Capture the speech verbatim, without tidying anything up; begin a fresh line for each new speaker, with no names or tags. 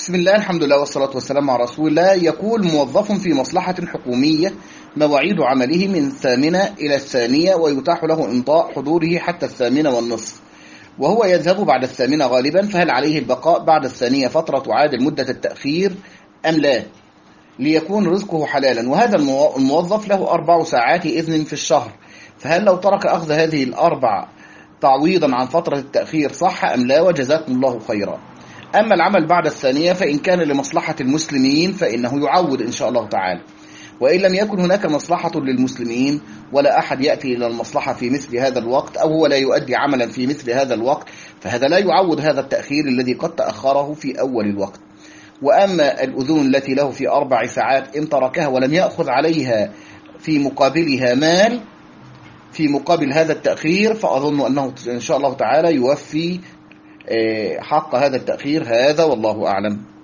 بسم الله، الحمد لله والصلاة والسلام على رسول الله. يقول: موظف في مصلحة حكومية مواعيد عمله من الثامنة إلى الثانية، ويتاح له إمضاء حضوره حتى الثامنة والنصف، وهو يذهب بعد الثامنة غالبا، فهل عليه البقاء بعد الثانية فترة تعادل مدة التأخير أم لا، ليكون رزقه حلالا؟ وهذا الموظف له أربع ساعات إذن في الشهر، فهل لو ترك أخذ هذه الأربع تعويضا عن فترة التأخير صح أم لا؟ وجزاكم الله خيرا. أما العمل بعد الثانية فإن كان لمصلحة المسلمين فإنه يعود إن شاء الله تعالى، وإن لم يكن هناك مصلحة للمسلمين ولا أحد يأتي إلى المصلحة في مثل هذا الوقت، أو هو لا يؤدي عملا في مثل هذا الوقت، فهذا لا يعود هذا التأخير الذي قد تأخره في أول الوقت. وأما الأذون التي له في أربع ساعات إن تركها ولم يأخذ عليها في مقابلها مال في مقابل هذا التأخير، فأظن أنه إن شاء الله تعالى يوفي حق هذا التأخير هذا، والله أعلم.